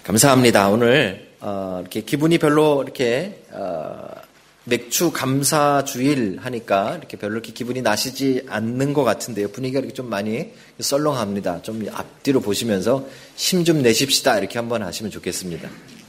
감사합니다. 오늘 이렇게 기분이 별로 이렇게 맥주 감사 주일 하니까 이렇게 별로 이렇게 기분이 나시지 않는 것 같은데요. 분위기가 이렇게 좀 많이 썰렁합니다. 좀 앞뒤로 보시면서 힘 좀 내십시다 이렇게 한번 하시면 좋겠습니다.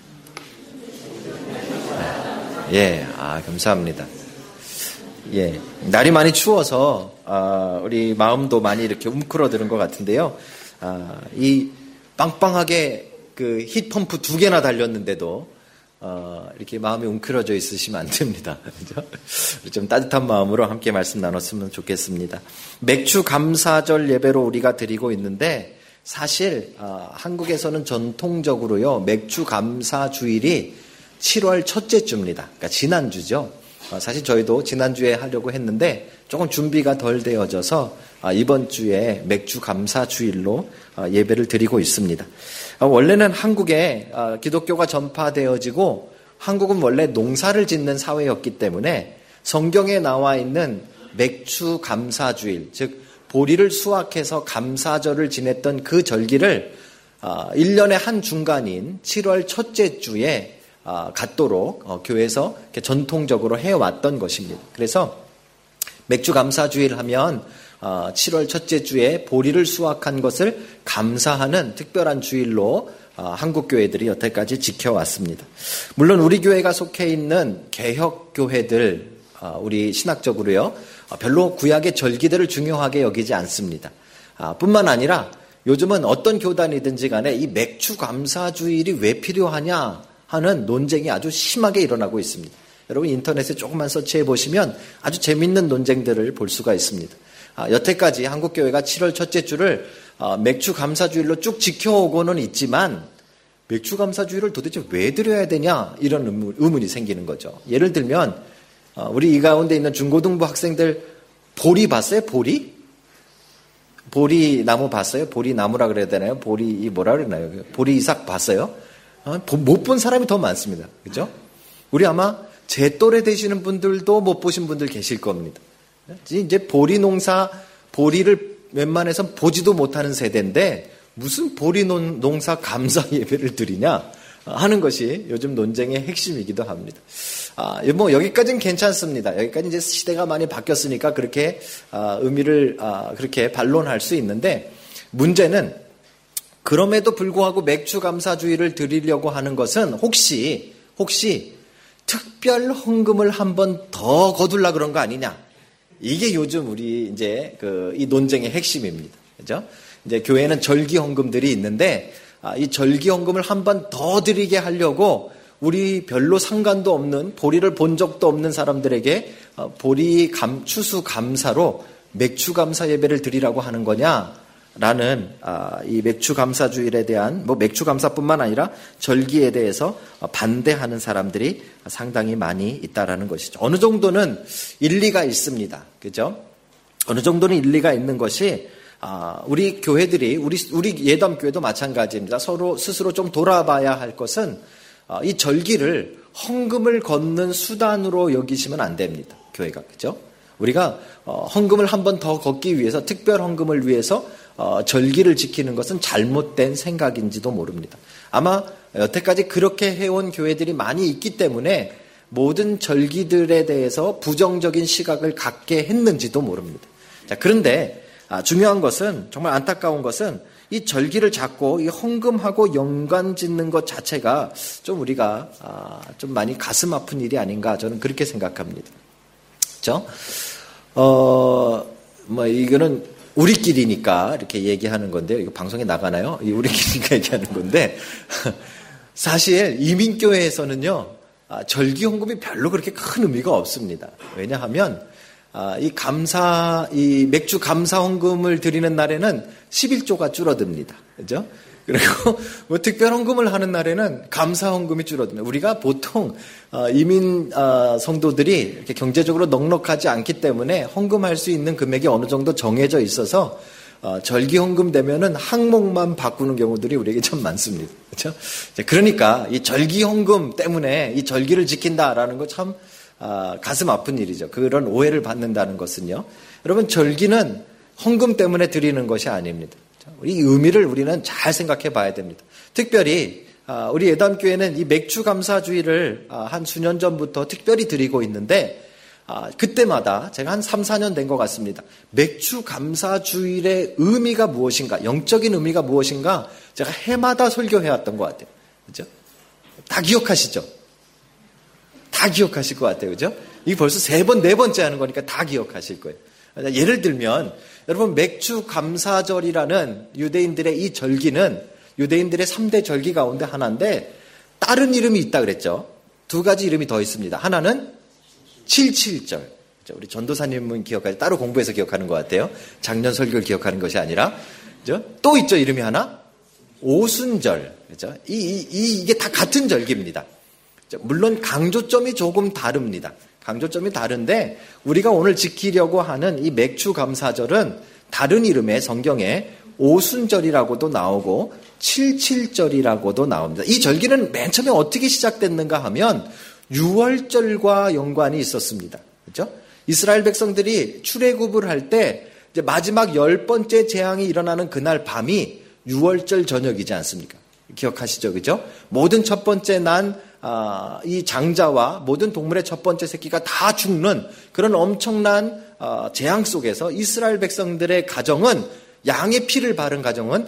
예, 감사합니다. 예, 날이 많이 추워서 우리 마음도 많이 이렇게 움츠러드는 것 같은데요. 이 빵빵하게 그 히트펌프 2개나 달렸는데도 이렇게 마음이 웅크러져 있으시면 안 됩니다. 그죠? 좀 따뜻한 마음으로 함께 말씀 나눴으면 좋겠습니다. 맥주 감사절 예배로 우리가 드리고 있는데 사실 한국에서는 전통적으로요 맥주 감사 주일이 7월 첫째 주입니다. 그러니까 지난주죠. 사실 저희도 지난주에 하려고 했는데 조금 준비가 덜 되어져서 이번 주에 맥주 감사 주일로 예배를 드리고 있습니다. 원래는 한국에 기독교가 전파되어지고 한국은 원래 농사를 짓는 사회였기 때문에 성경에 나와 있는 맥주 감사 주일, 즉 보리를 수확해서 감사절을 지냈던 그 절기를 1년의 한 중간인 7월 첫째 주에 갖도록 교회에서 전통적으로 해왔던 것입니다. 그래서 맥주 감사 주일 하면 7월 첫째 주에 보리를 수확한 것을 감사하는 특별한 주일로 한국 교회들이 여태까지 지켜왔습니다. 물론 우리 교회가 속해 있는 개혁 교회들 우리 신학적으로요 별로 구약의 절기들을 중요하게 여기지 않습니다. 뿐만 아니라 요즘은 어떤 교단이든지 간에 이 맥주 감사 주일이 왜 필요하냐 하는 논쟁이 아주 심하게 일어나고 있습니다. 여러분 인터넷에 조금만 서치해 보시면 아주 재밌는 논쟁들을 볼 수가 있습니다. 여태까지 한국교회가 7월 첫째 주를 맥주 감사주일로 쭉 지켜오고는 있지만 맥주 감사주일을 도대체 왜 드려야 되냐 이런 의문이 생기는 거죠. 예를 들면 우리 이 가운데 있는 중고등부 학생들 보리 봤어요? 보리나무 봤어요? 보리나무라 그래야 되나요? 뭐라 그러나요? 보리이삭 봤어요? 못 본 사람이 더 많습니다. 그죠? 우리 아마 제 또래 되시는 분들도 못 보신 분들 계실 겁니다. 이제 보리 농사, 보리를 웬만해서 보지도 못하는 세대인데 무슨 보리 농사 감사 예배를 드리냐 하는 것이 요즘 논쟁의 핵심이기도 합니다. 뭐 여기까지는 괜찮습니다. 여기까지 이제 시대가 많이 바뀌었으니까 그렇게 의미를 그렇게 반론할 수 있는데 문제는 그럼에도 불구하고 맥주 감사주의를 드리려고 하는 것은 혹시 특별 헌금을 한 번 더 거둘라 그런 거 아니냐? 이게 요즘 우리 이제 이 논쟁의 핵심입니다. 그죠? 이제 교회는 절기 헌금들이 있는데 이 절기 헌금을 한 번 더 드리게 하려고 우리 별로 상관도 없는 보리를 본 적도 없는 사람들에게 보리 추수 감사로 맥주 감사 예배를 드리라고 하는 거냐? 라는 이 맥주 감사주일에 대한 맥주 감사뿐만 아니라 절기에 대해서 반대하는 사람들이 상당히 많이 있다라는 것이죠. 어느 정도는 일리가 있습니다. 그죠? 어느 정도는 일리가 있는 것이 우리 교회들이 우리 예담교회도 마찬가지입니다. 서로 스스로 좀 돌아봐야 할 것은 이 절기를 헌금을 걷는 수단으로 여기시면 안 됩니다. 교회가. 그죠? 우리가 헌금을 한 번 더 걷기 위해서 특별 헌금을 위해서 절기를 지키는 것은 잘못된 생각인지도 모릅니다. 아마 여태까지 그렇게 해온 교회들이 많이 있기 때문에 모든 절기들에 대해서 부정적인 시각을 갖게 했는지도 모릅니다. 자, 그런데 중요한 것은 정말 안타까운 것은 이 절기를 잡고 이 헌금하고 연관 짓는 것 자체가 좀 우리가 좀 많이 가슴 아픈 일이 아닌가 저는 그렇게 생각합니다. 그렇죠? 이거는 우리끼리니까 이렇게 얘기하는 건데요. 이거 방송에 나가나요? 우리끼리니까 얘기하는 건데 사실 이민교회에서는요 절기 헌금이 별로 그렇게 큰 의미가 없습니다. 왜냐하면 이 맥주 감사 헌금을 드리는 날에는 11조가 줄어듭니다. 그죠? 그리고 특별 헌금을 하는 날에는 감사 헌금이 줄어듭니다. 우리가 보통 이민 성도들이 이렇게 경제적으로 넉넉하지 않기 때문에 헌금할 수 있는 금액이 어느 정도 정해져 있어서 절기 헌금 되면은 항목만 바꾸는 경우들이 우리에게 참 많습니다. 그렇죠? 그러니까 이 절기 헌금 때문에 이 절기를 지킨다라는 거 참 가슴 아픈 일이죠. 그런 오해를 받는다는 것은요. 여러분 절기는 헌금 때문에 드리는 것이 아닙니다. 이 의미를 우리는 잘 생각해 봐야 됩니다. 특별히 우리 예담교회는 이 맥주 감사주일을 한 수년 전부터 특별히 드리고 있는데 그때마다 제가 한 3, 4년 된 것 같습니다. 맥주 감사주일의 의미가 무엇인가, 영적인 의미가 무엇인가 제가 해마다 설교해왔던 것 같아요. 그죠? 다 기억하시죠? 다 기억하실 것 같아요. 그죠? 이게 벌써 3번, 4번째 하는 거니까 다 기억하실 거예요. 예를 들면 여러분 맥주 감사절이라는 유대인들의 이 절기는 유대인들의 3대 절기 가운데 하나인데 다른 이름이 있다 그랬죠. 2가지 이름이 더 있습니다. 하나는 77절. 우리 전도사님은 기억하지, 따로 공부해서 기억하는 것 같아요. 작년 설교를 기억하는 것이 아니라. 그죠? 또 있죠, 이름이 하나? 오순절. 그죠? 이게 다 같은 절기입니다. 물론 강조점이 조금 다릅니다. 강조점이 다른데, 우리가 오늘 지키려고 하는 이 맥주 감사절은 다른 이름의 성경에 오순절이라고도 나오고, 77절이라고도 나옵니다. 이 절기는 맨 처음에 어떻게 시작됐는가 하면, 6월절과 연관이 있었습니다. 그렇죠? 이스라엘 백성들이 출애굽을 할 때 이제 마지막 10번째 재앙이 일어나는 그날 밤이 6월절 저녁이지 않습니까? 기억하시죠? 그죠? 모든 첫 번째 난 이 장자와 모든 동물의 첫 번째 새끼가 다 죽는 그런 엄청난 재앙 속에서 이스라엘 백성들의 가정은 양의 피를 바른 가정은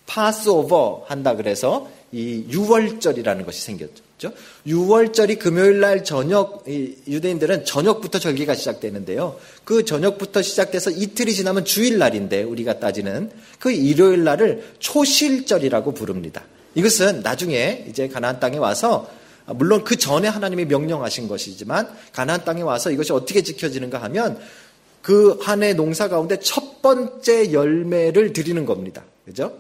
파스오버 한다 그래서 이 6월절이라는 것이 생겼죠. 6월절이 금요일 날 저녁, 유대인들은 저녁부터 절기가 시작되는데요. 그 저녁부터 시작돼서 이틀이 지나면 주일날인데 우리가 따지는 그 일요일 날을 초실절이라고 부릅니다. 이것은 나중에 이제 가나안 땅에 와서 물론 그 전에 하나님이 명령하신 것이지만 가나안 땅에 와서 이것이 어떻게 지켜지는가 하면 그 한 해 농사 가운데 첫 번째 열매를 드리는 겁니다. 그죠?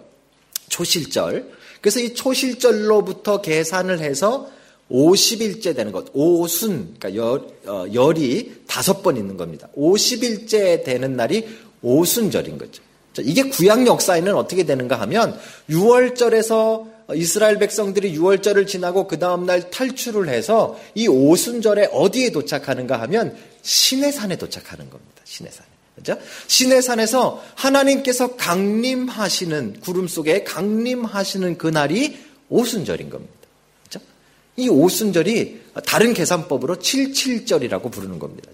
초실절. 그래서 이 초실절로부터 계산을 해서 50일째 되는 것, 오순, 그러니까 열이 5번 있는 겁니다. 50일째 되는 날이 오순절인 거죠. 이게 구약 역사에는 어떻게 되는가 하면 6월절에서 이스라엘 백성들이 6월절을 지나고 그 다음날 탈출을 해서 이 오순절에 어디에 도착하는가 하면 시내산에 도착하는 겁니다. 시내산에. 그죠? 시내산에서 하나님께서 강림하시는, 구름 속에 강림하시는 그날이 오순절인 겁니다. 그죠? 이 오순절이 다른 계산법으로 77절이라고 부르는 겁니다.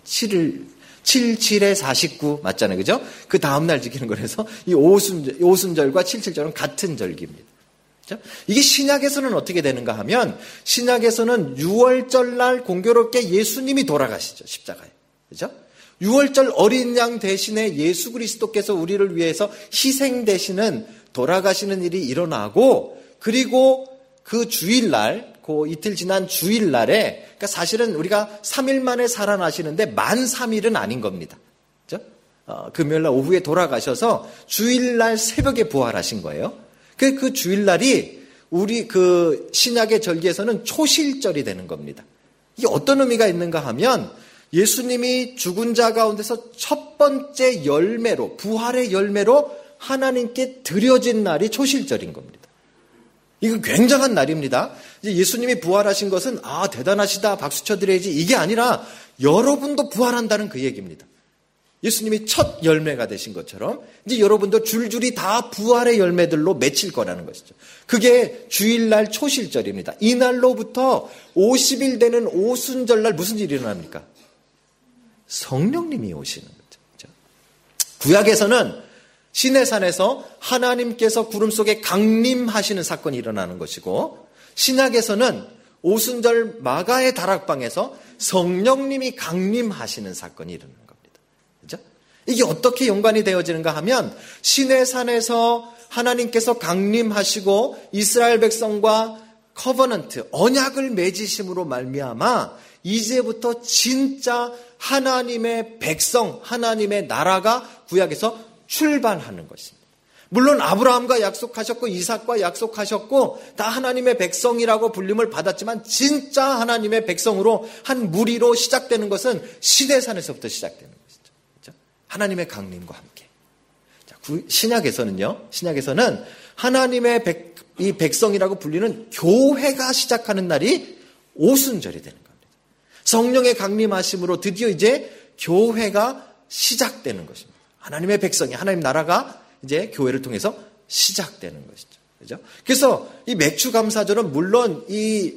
77에 49 맞잖아요. 그죠? 그 다음날 지키는 거라서 이 오순절과 77절은 같은 절기입니다. 그죠? 이게 신약에서는 어떻게 되는가 하면 신약에서는 6월절 날 공교롭게 예수님이 돌아가시죠. 십자가에. 그죠? 6월절 어린 양 대신에 예수 그리스도께서 우리를 위해서 희생되시는 돌아가시는 일이 일어나고 그리고 그 주일날 그 이틀 지난 주일날에 그러니까 사실은 우리가 3일 만에 살아나시는데 만 3일은 아닌 겁니다. 그렇죠? 금요일날 오후에 돌아가셔서 주일날 새벽에 부활하신 거예요. 그 주일날이 우리 그 신약의 절기에서는 초실절이 되는 겁니다. 이게 어떤 의미가 있는가 하면 예수님이 죽은 자 가운데서 첫 번째 열매로 부활의 열매로 하나님께 드려진 날이 초실절인 겁니다. 이거 굉장한 날입니다. 이제 예수님이 부활하신 것은 대단하시다 박수 쳐드려야지 이게 아니라 여러분도 부활한다는 그 얘기입니다. 예수님이 첫 열매가 되신 것처럼 이제 여러분도 줄줄이 다 부활의 열매들로 맺힐 거라는 것이죠. 그게 주일날 초실절입니다. 이 날로부터 50일 되는 오순절날 무슨 일이 일어납니까? 성령님이 오시는 거죠. 구약에서는 시내산에서 하나님께서 구름 속에 강림하시는 사건이 일어나는 것이고 신약에서는 오순절 마가의 다락방에서 성령님이 강림하시는 사건이 일어나는 겁니다. 그렇죠? 이게 어떻게 연관이 되어지는가 하면 시내산에서 하나님께서 강림하시고 이스라엘 백성과 커버넌트, 언약을 맺으심으로 말미암아 이제부터 진짜 하나님의 백성, 하나님의 나라가 구약에서 출발하는 것입니다. 물론 아브라함과 약속하셨고 이삭과 약속하셨고 다 하나님의 백성이라고 불림을 받았지만 진짜 하나님의 백성으로 한 무리로 시작되는 것은 시내산에서부터 시작되는 것이죠. 그렇죠? 하나님의 강림과 함께. 신약에서는 하나님의 이 백성이라고 불리는 교회가 시작하는 날이 오순절이 되는 겁니다. 성령의 강림하심으로 드디어 이제 교회가 시작되는 것입니다. 하나님의 백성이, 하나님 나라가 이제 교회를 통해서 시작되는 것이죠. 그죠? 그래서 이 맥주 감사절은 물론 이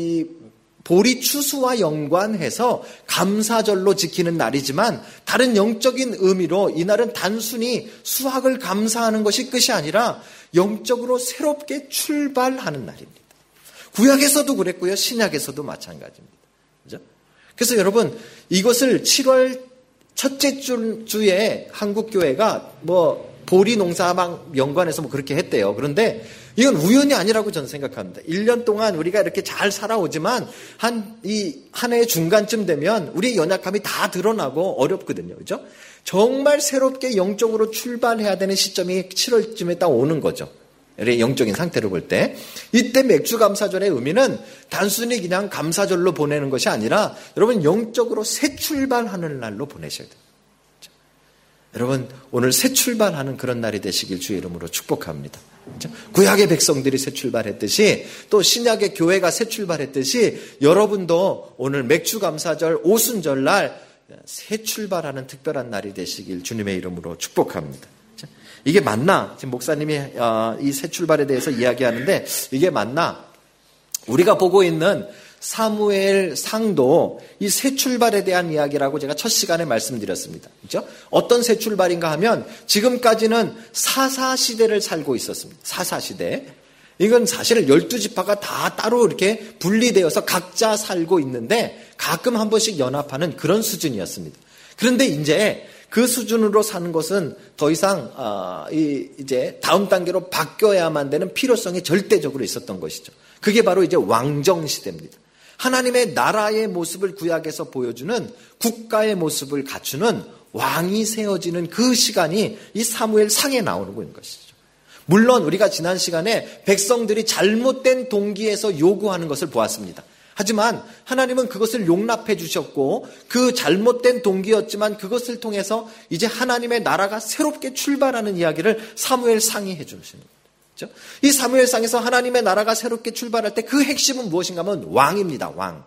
보리 추수와 연관해서 감사절로 지키는 날이지만 다른 영적인 의미로 이날은 단순히 수확을 감사하는 것이 끝이 아니라 영적으로 새롭게 출발하는 날입니다. 구약에서도 그랬고요. 신약에서도 마찬가지입니다. 그죠? 그래서 여러분 이것을 7월 첫째 주에 한국교회가 보리 농사랑 연관해서 그렇게 했대요. 그런데 이건 우연이 아니라고 저는 생각합니다. 1년 동안 우리가 이렇게 잘 살아오지만 한 해의 중간쯤 되면 우리의 연약함이 다 드러나고 어렵거든요. 그죠? 정말 새롭게 영적으로 출발해야 되는 시점이 7월쯤에 딱 오는 거죠. 영적인 상태로 볼 때. 이때 맥주 감사절의 의미는 단순히 그냥 감사절로 보내는 것이 아니라 여러분 영적으로 새 출발하는 날로 보내셔야 돼요. 여러분 오늘 새 출발하는 그런 날이 되시길 주의 이름으로 축복합니다. 구약의 백성들이 새 출발했듯이 또 신약의 교회가 새 출발했듯이 여러분도 오늘 맥주 감사절 오순절날 새 출발하는 특별한 날이 되시길 주님의 이름으로 축복합니다. 이게 맞나? 지금 목사님이 이 새 출발에 대해서 이야기하는데 이게 맞나? 우리가 보고 있는 사무엘 상도 이 새 출발에 대한 이야기라고 제가 첫 시간에 말씀드렸습니다. 그렇죠? 어떤 새 출발인가 하면 지금까지는 사사시대를 살고 있었습니다. 사사시대. 이건 사실 12지파가 다 따로 이렇게 분리되어서 각자 살고 있는데 가끔 한 번씩 연합하는 그런 수준이었습니다. 그런데 이제 그 수준으로 사는 것은 더 이상 이제 다음 단계로 바뀌어야만 되는 필요성이 절대적으로 있었던 것이죠. 그게 바로 이제 왕정 시대입니다. 하나님의 나라의 모습을 구약에서 보여주는 국가의 모습을 갖추는 왕이 세워지는 그 시간이 이 사무엘 상에 나오는 것이죠. 물론 우리가 지난 시간에 백성들이 잘못된 동기에서 요구하는 것을 보았습니다. 하지만 하나님은 그것을 용납해 주셨고 그 잘못된 동기였지만 그것을 통해서 이제 하나님의 나라가 새롭게 출발하는 이야기를 사무엘 상이 해 주시는 거예요. 그렇죠? 이 사무엘상에서 하나님의 나라가 새롭게 출발할 때 그 핵심은 무엇인가 하면 왕입니다. 왕.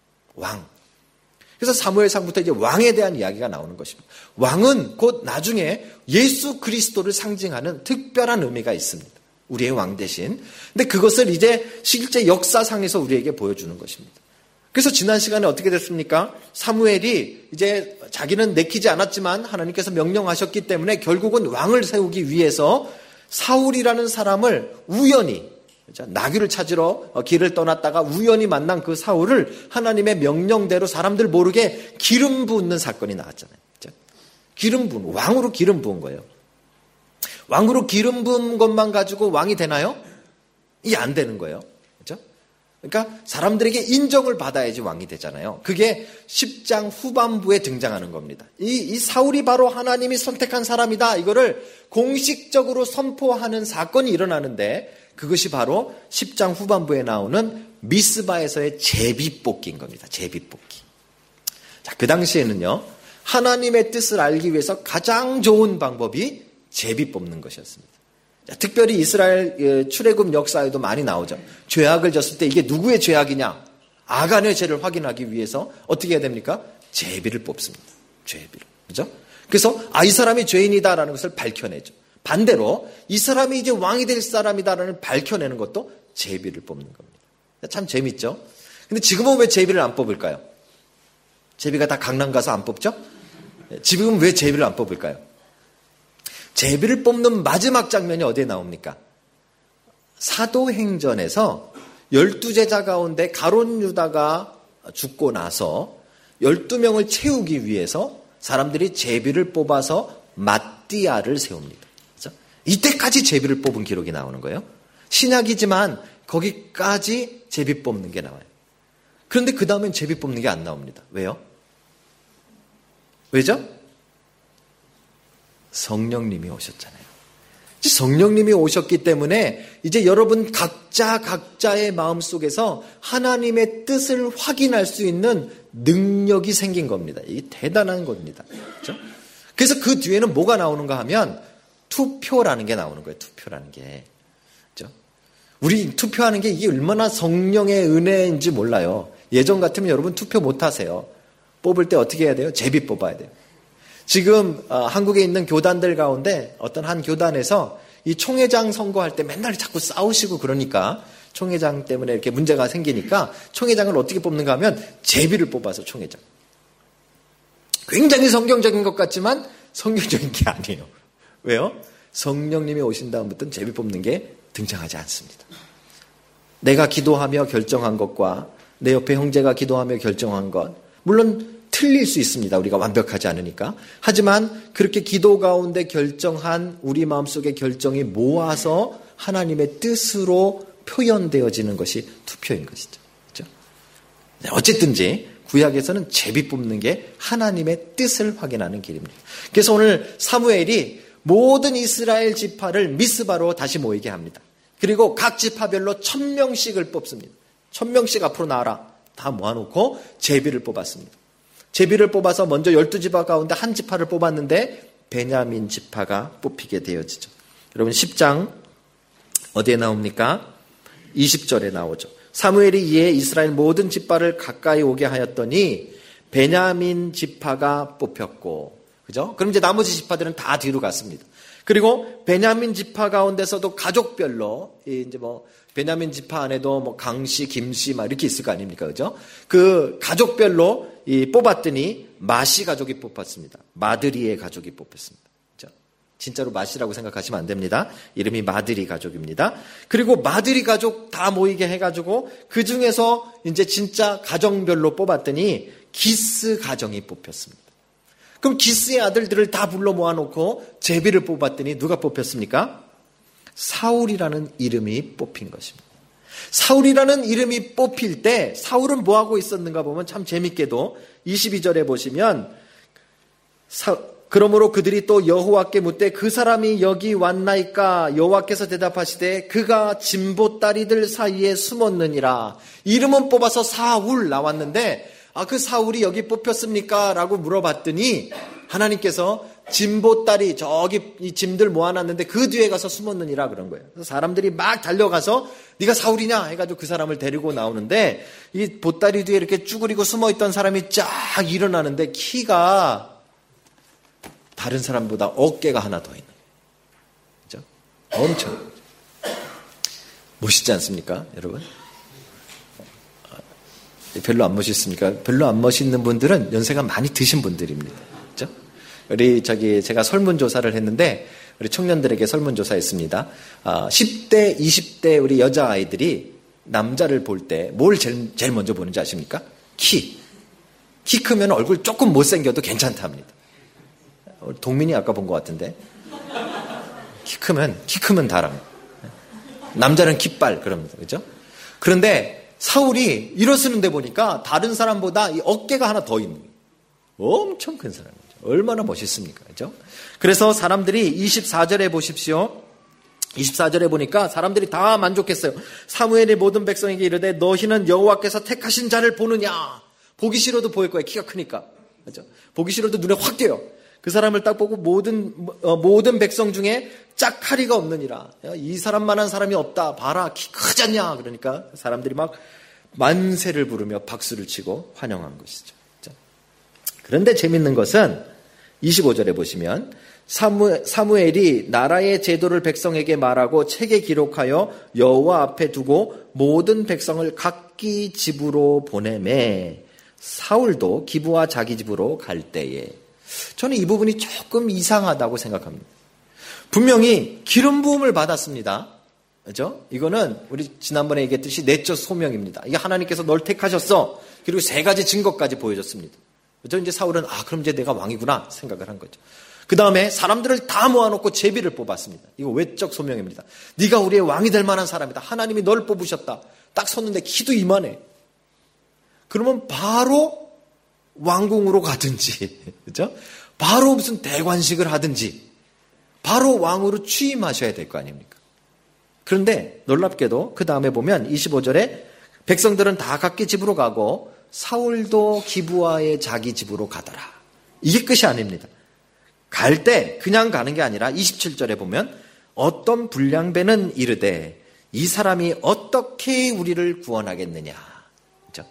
그래서 사무엘상부터 이제 왕에 대한 이야기가 나오는 것입니다. 왕은 곧 나중에 예수 그리스도를 상징하는 특별한 의미가 있습니다. 우리의 왕 대신. 근데 그것을 이제 실제 역사상에서 우리에게 보여주는 것입니다. 그래서 지난 시간에 어떻게 됐습니까? 사무엘이 이제 자기는 내키지 않았지만 하나님께서 명령하셨기 때문에 결국은 왕을 세우기 위해서 사울이라는 사람을 우연히 나귀를 찾으러 길을 떠났다가 우연히 만난 그 사울을 하나님의 명령대로 사람들 모르게 기름 붓는 사건이 나왔잖아요. 기름 부은 왕으로 기름 부은 거예요. 왕으로 기름 부은 것만 가지고 왕이 되나요? 이게 안 되는 거예요. 그렇죠? 그러니까 사람들에게 인정을 받아야지 왕이 되잖아요. 그게 10장 후반부에 등장하는 겁니다. 이 사울이 바로 하나님이 선택한 사람이다. 이거를 공식적으로 선포하는 사건이 일어나는데 그것이 바로 10장 후반부에 나오는 미스바에서의 제비뽑기인 겁니다. 제비뽑기. 자, 그 당시에는요. 하나님의 뜻을 알기 위해서 가장 좋은 방법이 제비 뽑는 것이었습니다. 특별히 이스라엘 출애굽 역사에도 많이 나오죠. 죄악을 졌을 때 이게 누구의 죄악이냐? 아간의 죄를 확인하기 위해서 어떻게 해야 됩니까? 제비를 뽑습니다. 제비를. 그죠? 그래서 이 사람이 죄인이다라는 것을 밝혀내죠. 반대로 이 사람이 이제 왕이 될 사람이다라는 밝혀내는 것도 제비를 뽑는 겁니다. 참 재밌죠? 근데 지금은 왜 제비를 안 뽑을까요? 제비가 다 강남 가서 안 뽑죠? 지금은 왜 제비를 안 뽑을까요? 제비를 뽑는 마지막 장면이 어디에 나옵니까? 사도행전에서 12제자 가운데 가룟 유다가 죽고 나서 12명을 채우기 위해서 사람들이 제비를 뽑아서 마띠아를 세웁니다. 그렇죠? 이때까지 제비를 뽑은 기록이 나오는 거예요. 신약이지만 거기까지 제비 뽑는 게 나와요. 그런데 그 다음엔 제비 뽑는 게 안 나옵니다. 왜요? 왜죠? 성령님이 오셨잖아요. 성령님이 오셨기 때문에 이제 여러분 각자의 마음속에서 하나님의 뜻을 확인할 수 있는 능력이 생긴 겁니다. 이게 대단한 겁니다. 그렇죠? 그래서 그 뒤에는 뭐가 나오는가 하면 투표라는 게 나오는 거예요. 투표라는 게. 그렇죠? 우리 투표하는 게 이게 얼마나 성령의 은혜인지 몰라요. 예전 같으면 여러분 투표 못 하세요. 뽑을 때 어떻게 해야 돼요? 제비 뽑아야 돼요. 지금 한국에 있는 교단들 가운데 어떤 한 교단에서 이 총회장 선거할 때 맨날 자꾸 싸우시고 그러니까 총회장 때문에 이렇게 문제가 생기니까 총회장을 어떻게 뽑는가 하면 제비를 뽑아서 총회장. 굉장히 성경적인 것 같지만 성경적인 게 아니에요. 왜요? 성령님이 오신 다음부터는 제비 뽑는 게 등장하지 않습니다. 내가 기도하며 결정한 것과 내 옆에 형제가 기도하며 결정한 것, 물론 틀릴 수 있습니다. 우리가 완벽하지 않으니까. 하지만 그렇게 기도 가운데 결정한 우리 마음속의 결정이 모아서 하나님의 뜻으로 표현되어지는 것이 투표인 것이죠. 그렇죠? 어쨌든지 구약에서는 제비 뽑는 게 하나님의 뜻을 확인하는 길입니다. 그래서 오늘 사무엘이 모든 이스라엘 지파를 미스바로 다시 모이게 합니다. 그리고 각 지파별로 1000명씩을 뽑습니다. 1000명씩 앞으로 나와라. 다 모아놓고 제비를 뽑았습니다. 제비를 뽑아서 먼저 12지파 가운데 한 지파를 뽑았는데 베냐민 지파가 뽑히게 되어지죠. 여러분 10장 어디에 나옵니까? 20절에 나오죠. 사무엘이 이에 이스라엘 모든 지파를 가까이 오게 하였더니 베냐민 지파가 뽑혔고, 그죠? 그럼 이제 나머지 지파들은 다 뒤로 갔습니다. 그리고 베냐민 지파 가운데서도 가족별로 이제 베냐민 지파 안에도 강씨, 김씨 막 이렇게 있을 거 아닙니까, 그죠? 그 가족별로 뽑았더니 마시 가족이 뽑혔습니다. 마드리의 가족이 뽑혔습니다. 그죠? 진짜로 마시라고 생각하시면 안 됩니다. 이름이 마드리 가족입니다. 그리고 마드리 가족 다 모이게 해가지고 그 중에서 이제 진짜 가정별로 뽑았더니 기스 가정이 뽑혔습니다. 그럼 기스의 아들들을 다 불러 모아놓고 제비를 뽑았더니 누가 뽑혔습니까? 사울이라는 이름이 뽑힌 것입니다. 사울이라는 이름이 뽑힐 때 사울은 뭐하고 있었는가 보면 참 재밌게도 22절에 보시면 그러므로 그들이 또 여호와께 묻되 그 사람이 여기 왔나이까? 여호와께서 대답하시되 그가 진보다리들 사이에 숨었느니라. 이름은 뽑아서 사울 나왔는데 그 사울이 여기 뽑혔습니까? 라고 물어봤더니 하나님께서 진보다리 저기 이 짐들 모아놨는데 그 뒤에 가서 숨었느니라 그런 거예요. 그래서 사람들이 막 달려가서 네가 사울이냐 해가지고 그 사람을 데리고 나오는데 이 보따리 뒤에 이렇게 쭈그리고 숨어있던 사람이 쫙 일어나는데 키가 다른 사람보다 어깨가 하나 더 있는 거죠. 엄청 멋있지 않습니까, 여러분? 별로 안 멋있습니까? 별로 안 멋있는 분들은 연세가 많이 드신 분들입니다. 그렇죠? 우리 제가 설문조사를 했는데 우리 청년들에게 설문조사했습니다. 10대, 20대 우리 여자아이들이 남자를 볼 때 뭘 제일 먼저 보는지 아십니까? 키 크면 얼굴 조금 못생겨도 괜찮답니다. 동민이 아까 본 것 같은데 키 크면 다랍니다. 남자는 깃발 그럽니다. 그렇죠? 그런데 사울이 일어서는데 보니까 다른 사람보다 이 어깨가 하나 더 있는 거예요. 엄청 큰 사람이죠. 얼마나 멋있습니까? 그렇죠? 그래서 사람들이 24절에 보십시오. 24절에 보니까 사람들이 다 만족했어요. 사무엘의 모든 백성에게 이르되 너희는 여호와께서 택하신 자를 보느냐? 보기 싫어도 보일 거예요. 키가 크니까. 그렇죠? 보기 싫어도 눈에 확 띄어요. 그 사람을 딱 보고 모든 백성 중에 짝하리가 없느니라. 이 사람만한 사람이 없다. 봐라, 키 크잖냐. 그러니까 사람들이 막 만세를 부르며 박수를 치고 환영한 것이죠. 그런데 재밌는 것은 25절에 보시면 사무엘이 나라의 제도를 백성에게 말하고 책에 기록하여 여호와 앞에 두고 모든 백성을 각기 집으로 보내매 사울도 기브와 자기 집으로 갈 때에, 저는 이 부분이 조금 이상하다고 생각합니다. 분명히 기름 부음을 받았습니다. 그렇죠? 이거는 우리 지난번에 얘기했듯이 내적 소명입니다. 이게 하나님께서 널 택하셨어. 그리고 3가지 증거까지 보여줬습니다. 그렇죠? 이제 사울은 그럼 이제 내가 왕이구나 생각을 한 거죠. 그 다음에 사람들을 다 모아놓고 제비를 뽑았습니다. 이거 외적 소명입니다. 네가 우리의 왕이 될 만한 사람이다. 하나님이 널 뽑으셨다. 딱 섰는데 키도 이만해. 그러면 바로 왕궁으로 가든지, 그렇죠? 바로 무슨 대관식을 하든지, 바로 왕으로 취임하셔야 될 거 아닙니까? 그런데 놀랍게도 그 다음에 보면 25절에 백성들은 다 각기 집으로 가고 사울도 기브아의 자기 집으로 가더라. 이게 끝이 아닙니다. 갈 때 그냥 가는 게 아니라 27절에 보면 어떤 불량배는 이르되 이 사람이 어떻게 우리를 구원하겠느냐. 그렇죠?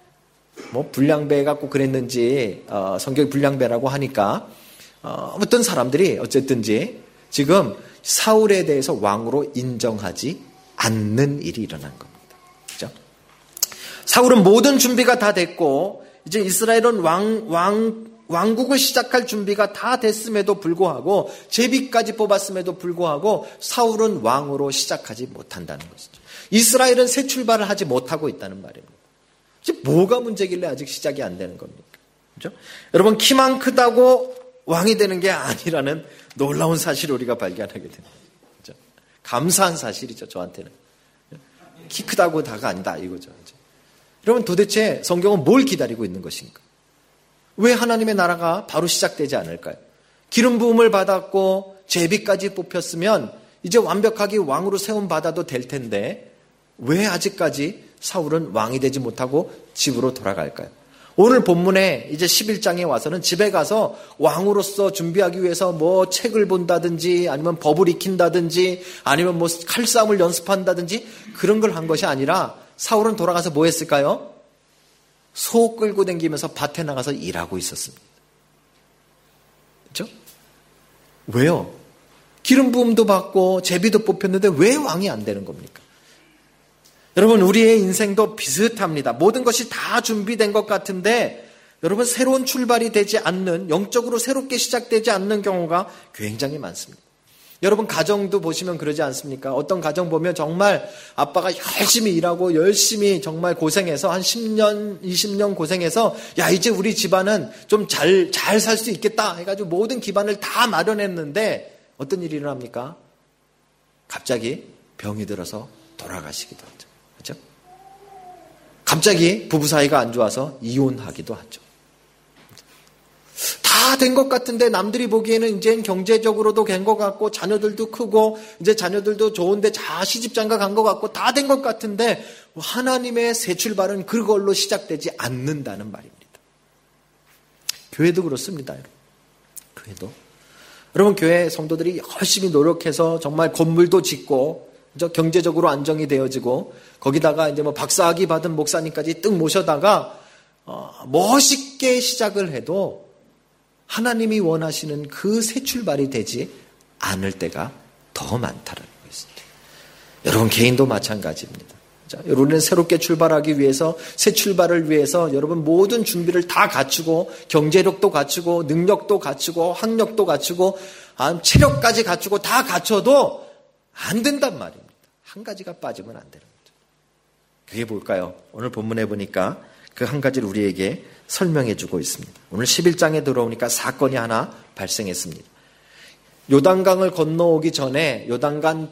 불량배 갖고 그랬는지 성경이 불량배라고 하니까 어떤 사람들이 어쨌든지 지금 사울에 대해서 왕으로 인정하지 않는 일이 일어난 겁니다. 그렇죠? 사울은 모든 준비가 다 됐고 이제 이스라엘은 왕국을 시작할 준비가 다 됐음에도 불구하고 제비까지 뽑았음에도 불구하고 사울은 왕으로 시작하지 못한다는 것이죠. 이스라엘은 새 출발을 하지 못하고 있다는 말입니다. 이제 뭐가 문제길래 아직 시작이 안 되는 겁니까? 그렇죠? 여러분 키만 크다고 왕이 되는 게 아니라는 놀라운 사실을 우리가 발견하게 됩니다. 그렇죠? 감사한 사실이죠. 저한테는. 키 크다고 다가 아니다 이거죠. 그렇죠? 여러분 도대체 성경은 뭘 기다리고 있는 것인가? 왜 하나님의 나라가 바로 시작되지 않을까요? 기름 부음을 받았고 제비까지 뽑혔으면 이제 완벽하게 왕으로 세움 받아도 될 텐데 왜 아직까지 사울은 왕이 되지 못하고 집으로 돌아갈까요? 오늘 본문에 이제 11장에 와서는 집에 가서 왕으로서 준비하기 위해서 뭐 책을 본다든지 아니면 법을 익힌다든지 아니면 뭐 칼싸움을 연습한다든지 그런 걸 한 것이 아니라 사울은 돌아가서 뭐 했을까요? 소 끌고 다니면서 밭에 나가서 일하고 있었습니다. 그렇죠? 왜요? 기름 부음도 받고 제비도 뽑혔는데 왜 왕이 안 되는 겁니까? 여러분 우리의 인생도 비슷합니다. 모든 것이 다 준비된 것 같은데 여러분 새로운 출발이 되지 않는 영적으로 새롭게 시작되지 않는 경우가 굉장히 많습니다. 여러분 가정도 보시면 그러지 않습니까? 어떤 가정 보면 정말 아빠가 열심히 일하고 열심히 정말 고생해서 한 10년 20년 고생해서 야 이제 우리 집안은 좀 잘 살 수 있겠다 해가지고 모든 기반을 다 마련했는데 어떤 일이 일어납니까? 갑자기 병이 들어서 돌아가시기도 하죠. 그렇죠? 갑자기 부부 사이가 안 좋아서 이혼하기도 하죠. 다 된 것 같은데 남들이 보기에는 이제 경제적으로도 된 것 같고 자녀들도 크고 이제 자녀들도 좋은데 시집장가 간 것 같고 다 된 것 같은데 하나님의 새 출발은 그걸로 시작되지 않는다는 말입니다. 교회도 그렇습니다. 교회도. 여러분 교회 성도들이 열심히 노력해서 정말 건물도 짓고 경제적으로 안정이 되어지고 거기다가 이제 뭐 박사학위 받은 목사님까지 뜩 모셔다가 멋있게 시작을 해도 하나님이 원하시는 그 새 출발이 되지 않을 때가 더 많다는 것입니다. 여러분 개인도 마찬가지입니다. 여러분은 새롭게 출발하기 위해서 새 출발을 위해서 여러분 모든 준비를 다 갖추고 경제력도 갖추고 능력도 갖추고 학력도 갖추고 체력까지 갖추고 다 갖춰도 안 된단 말입니다. 한 가지가 빠지면 안 되는 거죠. 그게 뭘까요? 오늘 본문에 보니까 그 한 가지를 우리에게 설명해 주고 있습니다. 오늘 11장에 들어오니까 사건이 하나 발생했습니다. 요단강을 건너오기 전에 요단강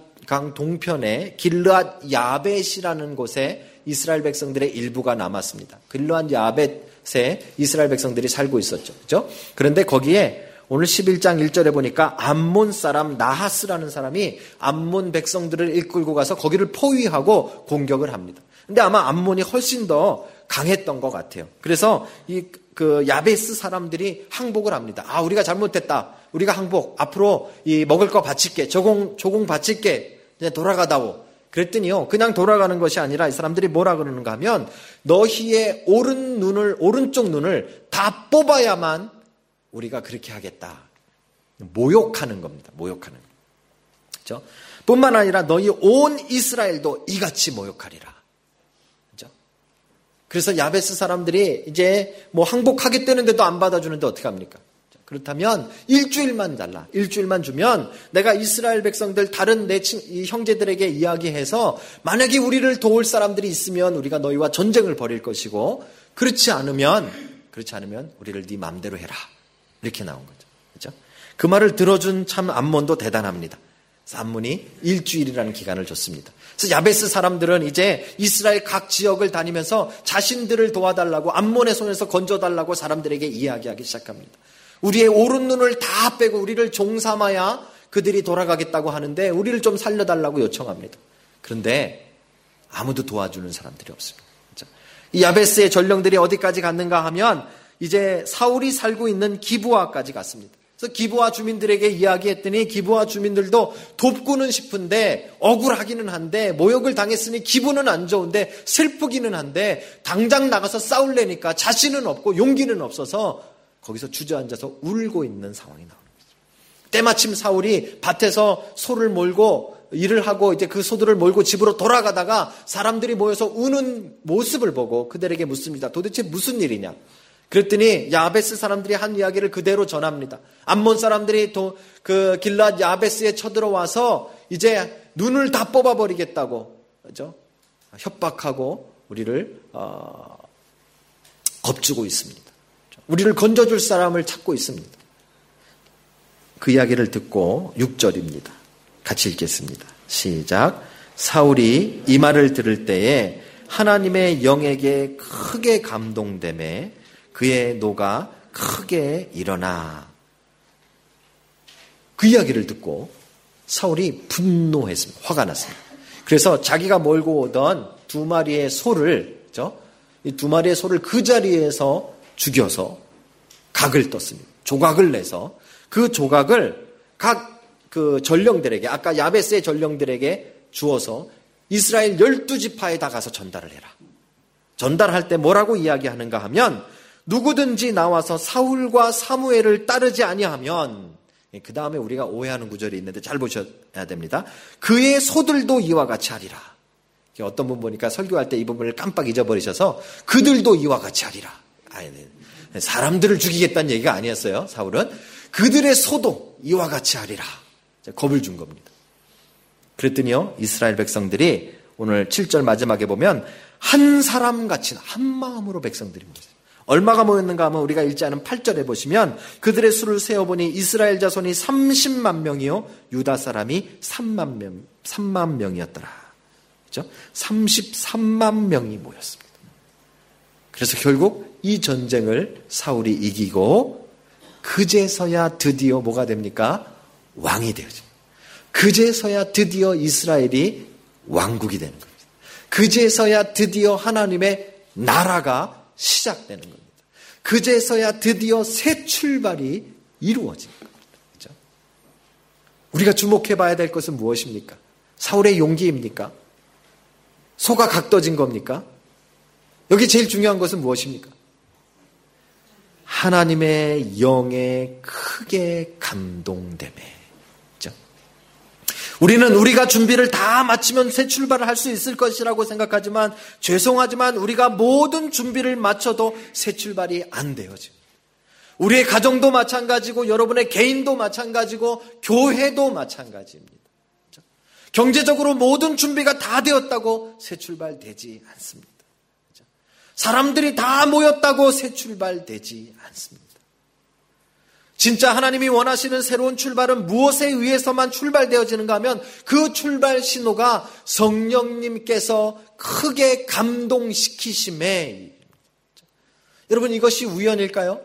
동편에 길르앗 야벳이라는 곳에 이스라엘 백성들의 일부가 남았습니다. 길르앗 야벳에 이스라엘 백성들이 살고 있었죠. 그렇죠? 그런데 거기에 오늘 11장 1절에 보니까 암몬 사람 나하스라는 사람이 암몬 백성들을 이끌고 가서 거기를 포위하고 공격을 합니다. 근데 아마 암몬이 훨씬 더 강했던 것 같아요. 그래서 그 야베스 사람들이 항복을 합니다. 우리가 잘못했다. 우리가 항복. 앞으로 먹을 거 바칠게. 조공 바칠게. 이제 돌아가다오. 그랬더니요. 그냥 돌아가는 것이 아니라 이 사람들이 뭐라 그러는가 하면 너희의 오른쪽 눈을 다 뽑아야만 우리가 그렇게 하겠다. 모욕하는 겁니다. 모욕하는. 그렇죠? 뿐만 아니라 너희 온 이스라엘도 이같이 모욕하리라. 그렇죠? 그래서 야베스 사람들이 이제 뭐 항복하겠다는데도 안 받아주는데 어떻게 합니까? 그렇다면 일주일만 달라. 일주일만 주면 내가 이스라엘 백성들 다른 내 형제들에게 이야기해서 만약에 우리를 도울 사람들이 있으면 우리가 너희와 전쟁을 벌일 것이고 그렇지 않으면 우리를 네 맘대로 해라. 이렇게 나온 거죠. 그렇죠? 그 말을 들어준 참 암몬도 대단합니다. 그래서 암몬이 일주일이라는 기간을 줬습니다. 그래서 야베스 사람들은 이제 이스라엘 각 지역을 다니면서 자신들을 도와달라고 암몬의 손에서 건져달라고 사람들에게 이야기하기 시작합니다. 우리의 오른 눈을 다 빼고 우리를 종삼아야 그들이 돌아가겠다고 하는데 우리를 좀 살려달라고 요청합니다. 그런데 아무도 도와주는 사람들이 없습니다. 그렇죠? 이 야베스의 전령들이 어디까지 갔는가 하면 이제 사울이 살고 있는 기브아까지 갔습니다. 그래서 기브아 주민들에게 이야기했더니 기브아 주민들도 돕고는 싶은데 억울하기는 한데 모욕을 당했으니 기분은 안 좋은데 슬프기는 한데 당장 나가서 싸울래니까 자신은 없고 용기는 없어서 거기서 주저앉아서 울고 있는 상황이 나오는 거죠. 때마침 사울이 밭에서 소를 몰고 일을 하고 이제 그 소들을 몰고 집으로 돌아가다가 사람들이 모여서 우는 모습을 보고 그들에게 묻습니다. 도대체 무슨 일이냐? 그랬더니 야베스 사람들이 한 이야기를 그대로 전합니다. 암몬 사람들이 그 길앗 야베스에 쳐들어와서 이제 눈을 다 뽑아버리겠다고, 그죠? 협박하고 우리를 겁주고 있습니다. 우리를 건져줄 사람을 찾고 있습니다. 그 이야기를 듣고 6절입니다. 같이 읽겠습니다. 시작. 사울이 이 말을 들을 때에 하나님의 영에게 크게 감동되매 그의 노가 크게 일어나. 그 이야기를 듣고 사울이 분노했습니다. 화가 났습니다. 그래서 자기가 몰고 오던 두 마리의 소를, 이 두 마리의 소를 그 자리에서 죽여서 각을 떴습니다. 조각을 내서 그 조각을 각 그 전령들에게, 아까 야베스의 전령들에게 주어서 이스라엘 12지파에다 가서 전달을 해라. 전달할 때 뭐라고 이야기하는가 하면, 누구든지 나와서 사울과 사무엘을 따르지 아니하면, 그 다음에 우리가 오해하는 구절이 있는데 잘 보셔야 됩니다. 그의 소들도 이와 같이 하리라. 어떤 분 보니까 설교할 때 이 부분을 깜빡 잊어버리셔서 그들도 이와 같이 하리라. 사람들을 죽이겠다는 얘기가 아니었어요. 사울은 그들의 소도 이와 같이 하리라. 겁을 준 겁니다. 그랬더니요, 이스라엘 백성들이 오늘 7절 마지막에 보면 한 사람같이 한 마음으로 백성들이 모였어요. 얼마가 모였는가 하면 우리가 읽지 않은 8절에 보시면 그들의 수를 세어보니 이스라엘 자손이 30만 명이요 유다 사람이 3만 명이었더라. 그렇죠? 33만 명이 모였습니다. 그래서 결국 이 전쟁을 사울이 이기고 그제서야 드디어 뭐가 됩니까? 왕이 되어집니다. 그제서야 드디어 이스라엘이 왕국이 되는 겁니다. 그제서야 드디어 하나님의 나라가 시작되는 겁니다. 그제서야 드디어 새 출발이 이루어지는 겁니다. 그렇죠? 우리가 주목해 봐야 될 것은 무엇입니까? 사울의 용기입니까? 소가 각떠진 겁니까? 여기 제일 중요한 것은 무엇입니까? 하나님의 영에 크게 감동되매. 우리는 우리가 준비를 다 마치면 새 출발을 할 수 있을 것이라고 생각하지만 죄송하지만 우리가 모든 준비를 마쳐도 새 출발이 안 되어집니다. 우리의 가정도 마찬가지고 여러분의 개인도 마찬가지고 교회도 마찬가지입니다. 경제적으로 모든 준비가 다 되었다고 새 출발 되지 않습니다. 사람들이 다 모였다고 새 출발 되지 않습니다. 진짜 하나님이 원하시는 새로운 출발은 무엇에 의해서만 출발되어지는가 하면 그 출발 신호가 성령님께서 크게 감동시키심에. 여러분, 이것이 우연일까요?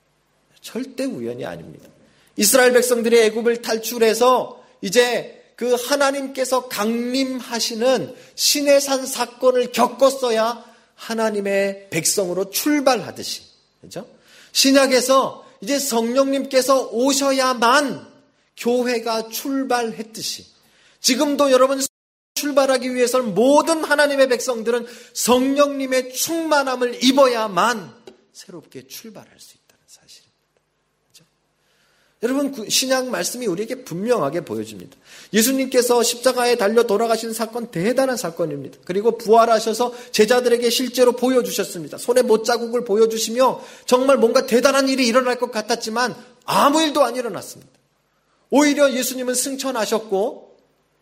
절대 우연이 아닙니다. 이스라엘 백성들이 애굽을 탈출해서 이제 그 하나님께서 강림하시는 시내산 사건을 겪었어야 하나님의 백성으로 출발하듯이, 그렇죠? 신약에서 이제 성령님께서 오셔야만 교회가 출발했듯이 지금도 여러분 출발하기 위해서는 모든 하나님의 백성들은 성령님의 충만함을 입어야만 새롭게 출발할 수 있다는 사실입니다. 그렇죠? 여러분, 신약 말씀이 우리에게 분명하게 보여줍니다. 예수님께서 십자가에 달려 돌아가신 사건 대단한 사건입니다. 그리고 부활하셔서 제자들에게 실제로 보여주셨습니다. 손에 못자국을 보여주시며 정말 뭔가 대단한 일이 일어날 것 같았지만 아무 일도 안 일어났습니다. 오히려 예수님은 승천하셨고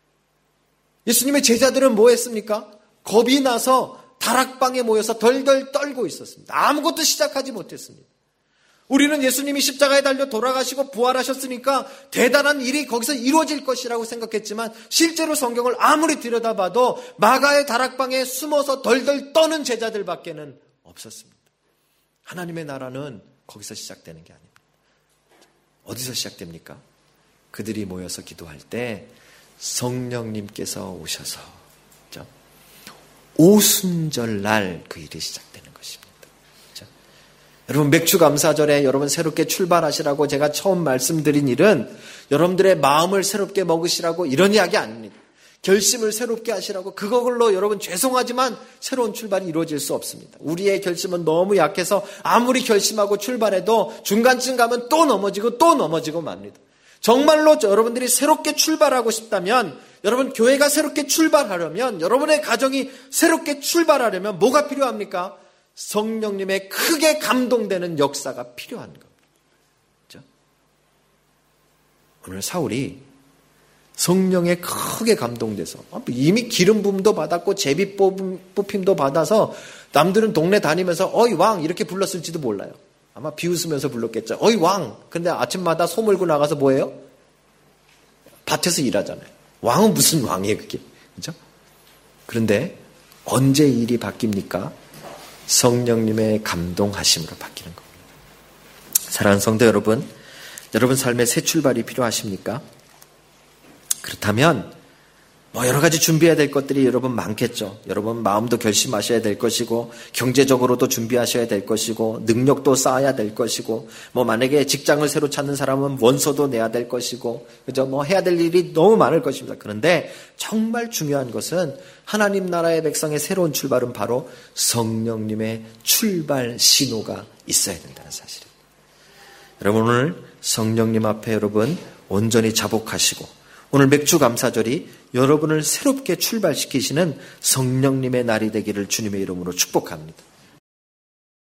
예수님의 제자들은 뭐 했습니까? 겁이 나서 다락방에 모여서 덜덜 떨고 있었습니다. 아무것도 시작하지 못했습니다. 우리는 예수님이 십자가에 달려 돌아가시고 부활하셨으니까 대단한 일이 거기서 이루어질 것이라고 생각했지만 실제로 성경을 아무리 들여다봐도 마가의 다락방에 숨어서 덜덜 떠는 제자들밖에는 없었습니다. 하나님의 나라는 거기서 시작되는 게 아닙니다. 어디서 시작됩니까? 그들이 모여서 기도할 때 성령님께서 오셔서 오순절날 그 일이 시작되는 것입니다. 여러분, 맥주감사절에 여러분 새롭게 출발하시라고 제가 처음 말씀드린 일은 여러분들의 마음을 새롭게 먹으시라고 이런 이야기 아닙니다. 결심을 새롭게 하시라고 그걸로 여러분 죄송하지만 새로운 출발이 이루어질 수 없습니다. 우리의 결심은 너무 약해서 아무리 결심하고 출발해도 중간쯤 가면 또 넘어지고 맙니다. 정말로 여러분들이 새롭게 출발하고 싶다면, 여러분 교회가 새롭게 출발하려면, 여러분의 가정이 새롭게 출발하려면 뭐가 필요합니까? 성령님의 크게 감동되는 역사가 필요한 겁니다. 그렇죠? 오늘 사울이 성령에 크게 감동돼서 이미 기름 부음도 받았고 제비 뽑힘도 받아서 남들은 동네 다니면서 어이 왕 이렇게 불렀을지도 몰라요. 아마 비웃으면서 불렀겠죠. 어이 왕. 근데 아침마다 소 몰고 나가서 뭐예요? 밭에서 일하잖아요. 왕은 무슨 왕이에요 그게. 그렇죠? 그런데 언제 일이 바뀝니까? 성령님의 감동하심으로 바뀌는 겁니다. 사랑하는 성도 여러분, 여러분 삶에 새 출발이 필요하십니까? 그렇다면 여러 가지 준비해야 될 것들이 여러분 많겠죠. 여러분 마음도 결심하셔야 될 것이고, 경제적으로도 준비하셔야 될 것이고, 능력도 쌓아야 될 것이고, 만약에 직장을 새로 찾는 사람은 원서도 내야 될 것이고, 그죠? 해야 될 일이 너무 많을 것입니다. 그런데 정말 중요한 것은 하나님 나라의 백성의 새로운 출발은 바로 성령님의 출발 신호가 있어야 된다는 사실입니다. 여러분 오늘 성령님 앞에 여러분 온전히 자복하시고, 오늘 맥주 감사절이 여러분을 새롭게 출발시키시는 성령님의 날이 되기를 주님의 이름으로 축복합니다.